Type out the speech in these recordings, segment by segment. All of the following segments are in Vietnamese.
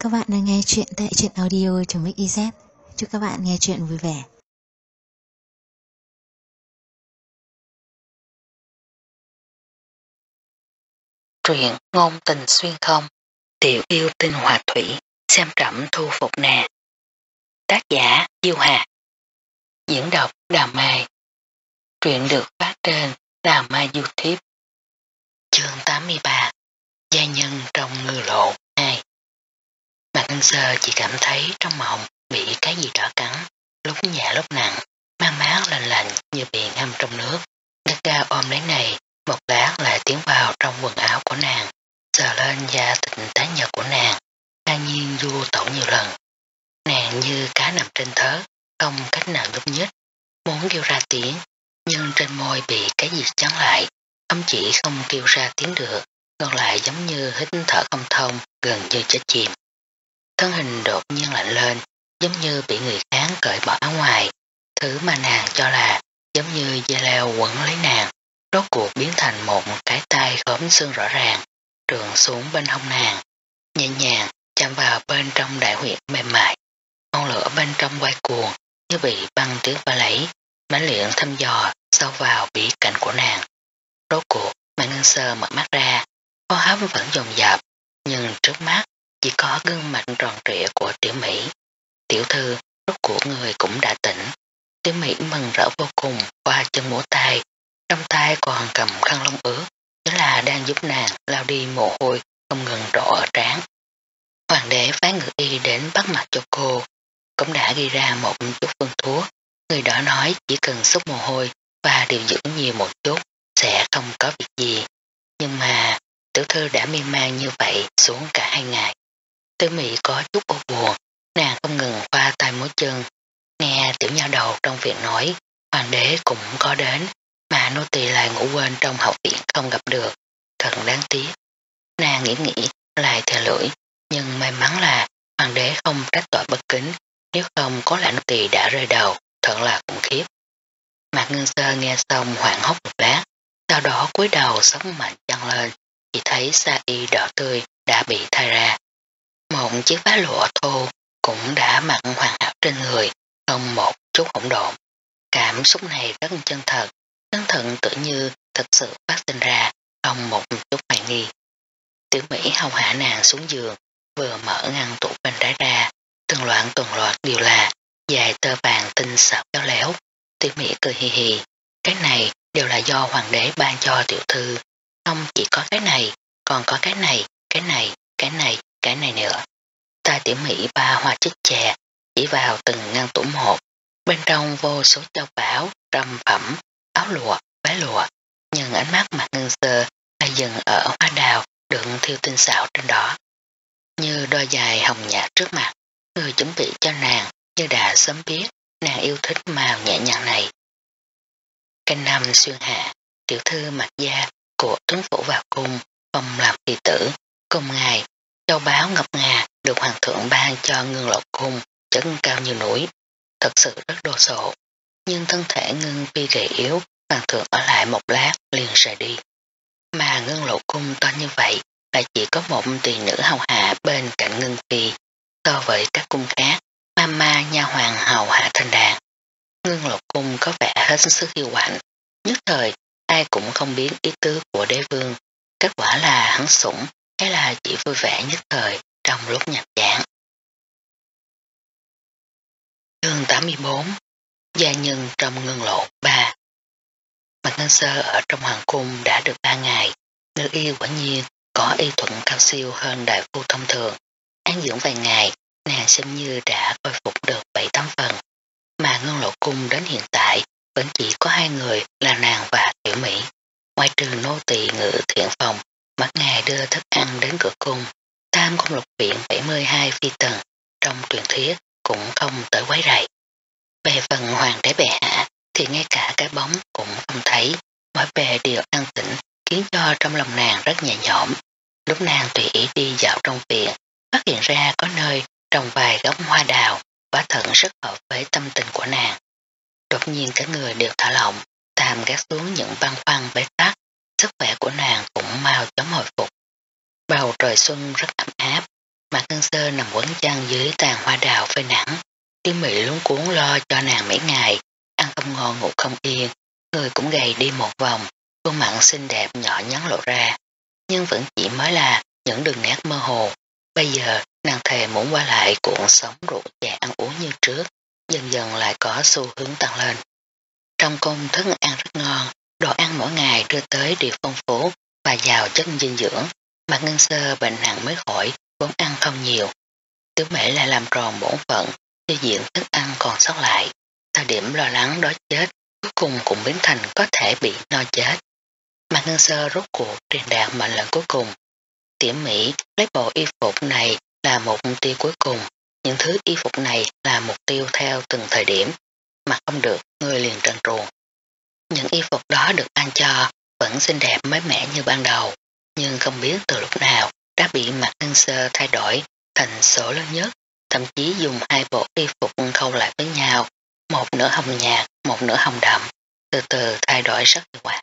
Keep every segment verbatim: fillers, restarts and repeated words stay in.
các bạn đang nghe chuyện tại truyện audio.mixyz. Chúc các bạn nghe chuyện vui vẻ. Truyện ngôn tình xuyên không, tiểu yêu tinh hòa thủy, xem trẫm thu phục nè. Tác giả Diêu Hà. Diễn đọc Đào Mai. Truyện được phát trên Đào Mai YouTube. Chương tám mươi ba. Gia nhân trong ngư lộ hai. Mạc Ngân Sơ chỉ cảm thấy trong mộng bị cái gì đó cắn, lúc nhẹ lúc nặng, mang mát lạnh lạnh như bị ngâm trong nước. Gắt gao ôm lấy này, một lát lại tiến vào trong quần áo của nàng, sờ lên da thịt tái nhợt của nàng, ngang nhiên du tẩu nhiều lần. Nàng như cá nằm trên thớ, không cách nào nhúc nhích, muốn kêu ra tiếng, nhưng trên môi bị cái gì chắn lại, không chỉ không kêu ra tiếng được, ngược lại giống như hít thở không thông, gần như chết chìm. Thân hình đột nhiên lạnh lên, giống như bị người khác cởi bỏ áo ngoài, thứ mà nàng cho là giống như dây leo quấn lấy nàng, rốt cuộc biến thành một cái tay khóm xương rõ ràng, trường xuống bên hông nàng, nhẹ nhàng chạm vào bên trong đại huyệt mềm mại. Ngọn lửa bên trong quay cuồng như bị băng tuyết và lấy, mãnh liệt thăm dò sâu vào bí cảnh của nàng. Rốt cuộc Mạc Ngân Sơ mở mắt ra, hô hấp vẫn dồn dập, nhưng trước mắt chỉ có gương mặt tròn trịa của Tiểu Mỹ. Tiểu thư, rốt cuộc người cũng đã tỉnh. Tiểu Mỹ mừng rỡ vô cùng, qua chân múa tay, trong tay còn cầm khăn lông ướt, chính là đang giúp nàng lao đi mồ hôi không ngừng đổ ở trán. Hoàng đế phái ngự y đến bắt mặt cho cô, cũng đã ghi ra một chút phương thuốc. Người đó nói chỉ cần xúc mồ hôi và điều dưỡng nhiều một chút sẽ không có việc gì. Nhưng mà tiểu thư đã miên man như vậy xuống cả hai ngày. Tiểu Mỹ có chút ô buồn, nàng không ngừng khoa tay múa chân. Nghe tiểu nha đầu trong viện nói, hoàng đế cũng có đến, mà nô tỳ lại ngủ quên trong học viện không gặp được. Thật đáng tiếc. Nàng nghĩ nghĩ lại thề lưỡi, nhưng may mắn là hoàng đế không trách tội bất kính, nếu không có lẽ nô tỳ đã rơi đầu, thật là khủng khiếp. Mạc Ngân Sơ nghe xong hoảng hốt một lát, sau đó cúi đầu sống mạnh chăn lên, chỉ thấy sa y đỏ tươi đã bị thay ra. Một chiếc vá lụa thô cũng đã mặc hoàn hảo trên người, không một chút hỗn độn. Cảm xúc này rất chân thật, chân thận tự như thật sự phát sinh ra, không một chút hoài nghi. Tiểu Mỹ hồng hạ nàng xuống giường, vừa mở ngăn tủ bên trái ra, từng loạn tuần loạt đều là dài tơ vàng tinh xảo khéo léo. Tiểu Mỹ cười hì hì, cái này đều là do hoàng đế ban cho tiểu thư, không chỉ có cái này, còn có cái này, cái này, cái này, cái này nữa. Ta Tiểu Mỹ ba hoa chích chè, chỉ vào từng ngăn tủ một, bên trong vô số châu báu, trâm phẩm, áo lụa, váy lụa, nhưng ánh mắt Mạc Ngân Sơ lại dừng ở hoa đào đựng thiêu tinh xảo trên đó. Như đôi giày hồng nhạt trước mặt, người chuẩn bị cho nàng như đã sớm biết nàng yêu thích màu nhẹ nhàng này. Canh năm xuyên hạ, tiểu thư Mạc gia của tuấn phủ vào cung, không làm kỳ tử, cùng ngày châu báu ngọc ngà được hoàng thượng ban cho Ngưng Lộ cung, chất cao như núi, thật sự rất đồ sộ. Nhưng thân thể Ngưng Phi gầy yếu, hoàng thượng ở lại một lát liền rời đi. Mà Ngưng Lộ cung to như vậy lại chỉ có một tỳ nữ hầu hạ bên cạnh Ngưng Phi, so với các cung khác, mama nha hoàng hầu hạ thành đàn. Ngưng Lộ cung có vẻ hết sức hiệu quạnh, nhất thời ai cũng không biết ý tứ của đế vương, kết quả là hắn sủng hay là chỉ vui vẻ nhất thời trong lúc nhàm chán. Chương tám mươi bốn. Gia nhân trong Ngưng Lộ ba. Mạc Ngân Sơ ở trong hoàng cung đã được ba ngày, nữ y quả nhiên có y thuận cao siêu hơn đại phu thông thường. An dưỡng vài ngày, nàng xem như đã khôi phục được bảy tám phần, mà Ngưng Lộ cung đến hiện tại vẫn chỉ có hai người là nàng và Tiểu Mỹ. Ngoài trừ nô tỳ ngự thiện phòng, mỗi ngày đưa thức ăn đến cửa cung, tam cung lục viện bảy mươi hai phi tần trong truyền thuyết cũng không tới quấy rầy. Về phần hoàng đế bệ hạ thì ngay cả cái bóng cũng không thấy, mỗi bề đều an tĩnh, khiến cho trong lòng nàng rất nhẹ nhõm. Lúc nàng tùy ý đi dạo trong viện, phát hiện ra có nơi trồng vài gốc hoa đào, quả thật rất hợp với tâm tình của nàng. Đột nhiên cả người đều thả lỏng, tạm gác xuống những băn khoăn bế tắc, sức khỏe của nàng cũng mau chóng hồi phục. Bầu trời xuân rất ấm áp, Mạc Ngân Sơ nằm quấn chăn dưới tàn hoa đào phơi nắng. Tiểu Mỹ luống cuốn lo cho nàng mấy ngày, ăn không ngon ngủ không yên, người cũng gầy đi một vòng, khuôn mặt xinh đẹp nhỏ nhắn lộ ra, nhưng vẫn chỉ mới là những đường nét mơ hồ. Bây giờ nàng thề muốn qua lại cuộn sống rượu chè ăn uống như trước, dần dần lại có xu hướng tăng lên. Trong cung thức ăn rất ngon, đồ ăn mỗi ngày đưa tới đều phong phú và giàu chất dinh dưỡng. Mạc Ngân Sơ bệnh nặng mới khỏi, vốn ăn không nhiều. Tiểu Mễ lại làm tròn bổn phận, tiêu diện thức ăn còn sót lại. Thời điểm lo lắng đói chết, cuối cùng cũng biến thành có thể bị no chết. Mạc Ngân Sơ rốt cuộc truyền đạt mệnh lệnh cuối cùng. Tiểu Mỹ lấy bộ y phục này là một mục tiêu cuối cùng. Những thứ y phục này là mục tiêu theo từng thời điểm. Mặc không được, người liền trần truồng. Những y phục đó được ăn cho, vẫn xinh đẹp mới mẻ như ban đầu, nhưng không biết từ lúc nào đã bị Mạc Ngân Sơ thay đổi thành số lớn nhất, thậm chí dùng hai bộ y phục khâu lại với nhau, một nửa hồng nhạt, một nửa hồng đậm, từ từ thay đổi rất hiệu quả.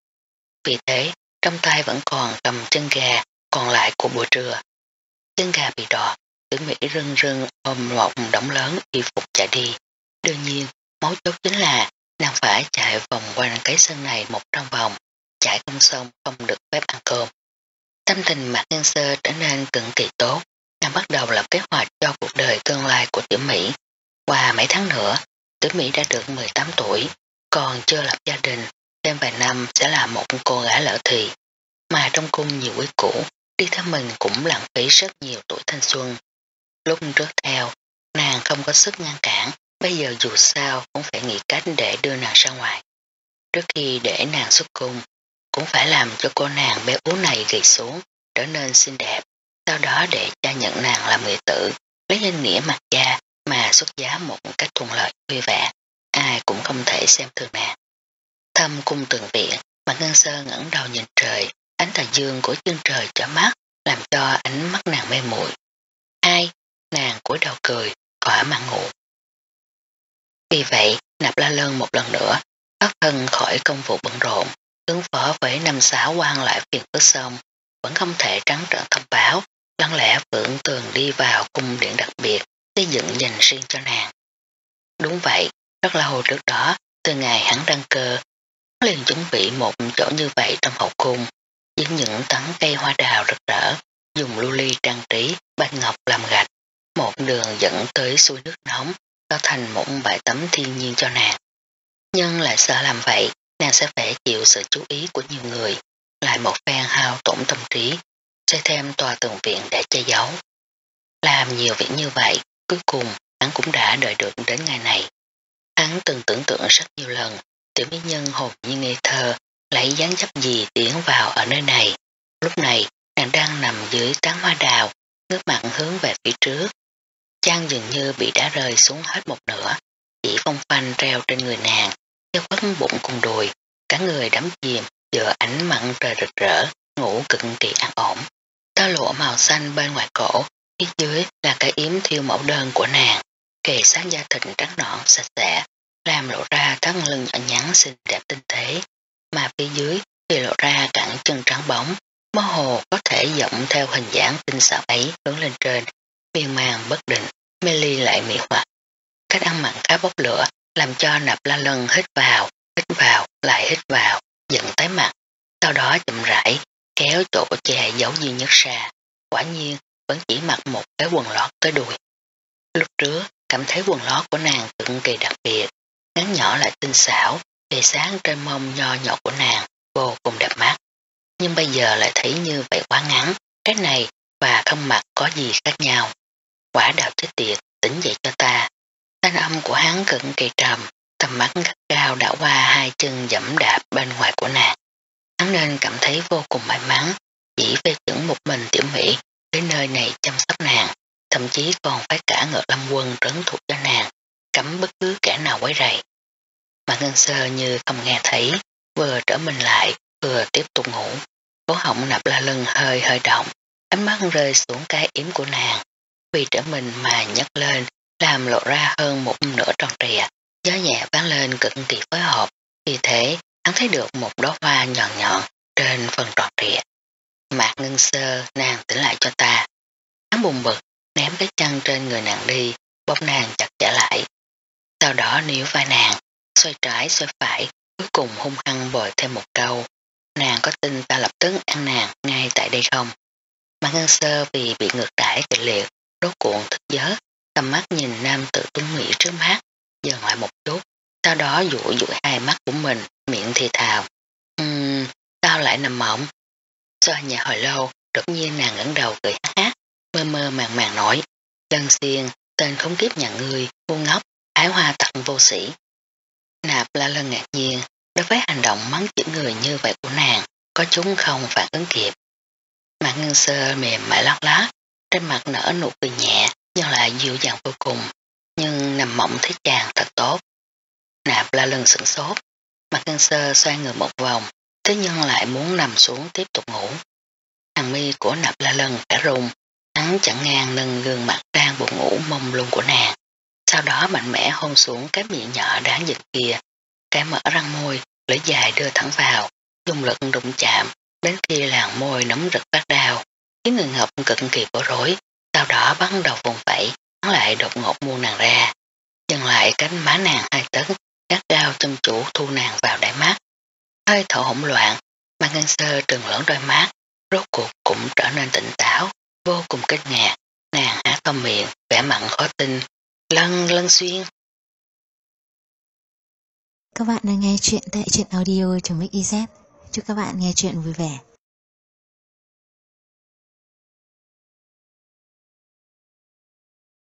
Vì thế, trong tay vẫn còn cầm chân gà còn lại của buổi trưa. Chân gà bị đọt, Tử Mỹ rưng rưng ôm một đống lớn y phục chạy đi. Đương nhiên, mấu chốt chính là nàng phải chạy vòng quanh cái sân này một trăm vòng, chạy không xong không được phép ăn cơm. Tâm tình Mạc Ngân Sơ trở nên cực kỳ tốt, nàng bắt đầu lập kế hoạch cho cuộc đời tương lai của Tiểu Mỹ. Qua mấy tháng nữa, Tiểu Mỹ đã được mười tám tuổi, còn chưa lập gia đình, thêm vài năm sẽ là một cô gái lỡ thì. Mà trong cung nhiều quý cũ, đi theo mình cũng lãng phí rất nhiều tuổi thanh xuân. Lúc trước theo, nàng không có sức ngăn cản, bây giờ dù sao cũng phải nghĩ cách để đưa nàng ra ngoài. Trước khi để nàng xuất cung, cũng phải làm cho cô nàng béo ú này gầy xuống, trở nên xinh đẹp, sau đó để cha nhận nàng làm người tử, lấy danh nghĩa mặt cha mà xuất giá một cách thuận lợi vui vẻ, ai cũng không thể xem thường nàng. Thâm cung tường viện, Mạc Ngân Sơ ngẩng đầu nhìn trời, ánh tà dương của chân trời chói mắt, làm cho ánh mắt nàng mê muội. Ai? Nàng cúi đầu cười, thỏa mãn ngủ. Vì vậy, Nạp La Lân một lần nữa, thoát thân khỏi công vụ bận rộn, ứng phó với năm sáu quan lại phiền phức xong, vẫn không thể trắng trợn thông báo, lặng lẽ vượng tường đi vào cung điện đặc biệt, xây dựng dành riêng cho nàng. Đúng vậy, rất lâu trước đó, từ ngày hắn đăng cơ, liền chuẩn bị một chỗ như vậy trong hậu cung, với những tán cây hoa đào rực rỡ, dùng lưu ly trang trí, bạch ngọc làm gạch, một đường dẫn tới suối nước nóng, tạo thành một bãi tắm thiên nhiên cho nàng. Nhưng lại sợ làm vậy, nàng sẽ phải chịu sự chú ý của nhiều người, lại một phen hao tổn tâm trí, xây thêm tòa tường viện để che giấu. Làm nhiều việc như vậy, cuối cùng hắn cũng đã đợi được đến ngày này. Hắn từng tưởng tượng rất nhiều lần, tiểu mỹ nhân hồn như ngây thơ, lấy dáng dấp gì tiến vào ở nơi này. Lúc này, nàng đang nằm dưới tán hoa đào, ngước mặt hướng về phía trước. Chăn dường như bị đá rơi xuống hết một nửa, chỉ phong phanh treo trên người nàng, theo phất bụng cùng đùi, cả người đắm chìm giữa ánh mặn trời rực rỡ, ngủ cực kỳ an ổn. Tơ lụa màu xanh bên ngoài cổ, phía dưới là cái yếm thiêu mẫu đơn của nàng, kề sát da thịt trắng nõn sạch sẽ, làm lộ ra thắt lưng nhỏ nhắn xinh đẹp tinh tế, mà phía dưới thì lộ ra cẳng chân trắng bóng, mơ hồ có thể dọng theo hình dáng tinh xảo ấy hướng lên trên, miên man bất định, mê ly lại mỹ hoặc. Cách ăn mặn khá bốc lửa, làm cho Nạp La Lân hít vào, hít vào, lại hít vào, giận tái mặt, sau đó chậm rãi kéo chỗ che giấu duy nhất ra, quả nhiên vẫn chỉ mặc một cái quần lót tới đùi. Lúc trước cảm thấy quần lót của nàng cực kỳ đặc biệt, ngắn nhỏ lại tinh xảo, thì sáng trên mông nho nhỏ của nàng vô cùng đẹp mắt. Nhưng bây giờ lại thấy như vậy quá ngắn, cái này và không mặc có gì khác nhau. Quả đạo chết tiệt, tỉnh dậy cho ta. Thanh âm của hắn cực kỳ trầm, tầm mắt gắt cao đã qua hai chân dẫm đạp bên ngoài của nàng. Hắn nên cảm thấy vô cùng may mắn, chỉ về chừng một mình Tiểu Mỹ đến nơi này chăm sóc nàng, thậm chí còn phải cả Ngự Lâm Quân trấn thủ cho nàng, cấm bất cứ kẻ nào quấy rầy. Mà Ngân Sơ như không nghe thấy, vừa trở mình lại, vừa tiếp tục ngủ. Cổ họng Nạp La Lân hơi hơi động, ánh mắt rơi xuống cái yếm của nàng, vì trở mình mà nhấc lên, làm lộ ra hơn một nửa tròn trịa, gió nhẹ ván lên cực kỳ phối hợp, vì thế hắn thấy được một đóa hoa nhọn nhọn trên phần tròn trịa. Mạc Ngân Sơ, nàng tỉnh lại cho ta. Hắn buồn bực ném cái chân trên người nàng đi, bóp nàng chặt trả lại. Sau đó níu vai nàng, xoay trái xoay phải, cuối cùng hung hăng bồi thêm một câu. Nàng có tin ta lập tức ăn nàng ngay tại đây không? Mạc Ngân Sơ vì bị ngược đãi kịch liệt, đốt cuộn thức giớ, tầm mắt nhìn nam tự tuấn mỹ trước mắt, dừng lại một chút, sau đó dụi dụi hai mắt của mình, miệng thì thào. Ừm, sao lại nằm mộng? Xoa nhẹ hồi lâu, đột nhiên nàng ngẩng đầu cười hát hát, mơ mơ màng màng nói. Lân Xiên, tên khốn kiếp nhà ngươi, ngu ngốc, ái hoa tận vô sĩ. Nạp La Lân ngạc nhiên, đối với hành động mắng chửi người như vậy của nàng, có chúng không phản ứng kịp. Mạc Ngân Sơ mềm mại lót lát, trên mặt nở nụ cười nhẹ, nhưng lại dịu dàng vô cùng, nhưng nằm mộng thấy chàng thật tốt. Nạp La Lân sửng sốt, Mạc Ngân Sơ xoay người một vòng, thế nhưng lại muốn nằm xuống tiếp tục ngủ. Hàng mi của Nạp La Lân đã rung, hắn chẳng ngang nâng gương mặt đang buồn ngủ mông lung của nàng. Sau đó mạnh mẽ hôn xuống cái miệng nhỏ đáng giận kia, cái mở răng môi, lưỡi dài đưa thẳng vào, dùng lực đụng chạm, đến khi làn môi nóng rực phát đau, khiến người Ngọc cực kỳ bối rối, sau đó bắt đầu vùng vẫy, hắn lại đột ngột buông nàng ra, dừng lại cánh má nàng hai tấc, gắt gao chăm chủ thu nàng vào đáy mắt. Hơi thở hỗn loạn, Mạc Ngân Sơ trừng lớn đôi mắt, rốt cuộc cũng trở nên tỉnh táo, vô cùng kinh ngạc, nàng há to miệng, vẻ mặn khó tin. Lân Lân Xuyên. Các bạn đang nghe chuyện tại truyện audio.mixyz. Chúc các bạn nghe chuyện vui vẻ.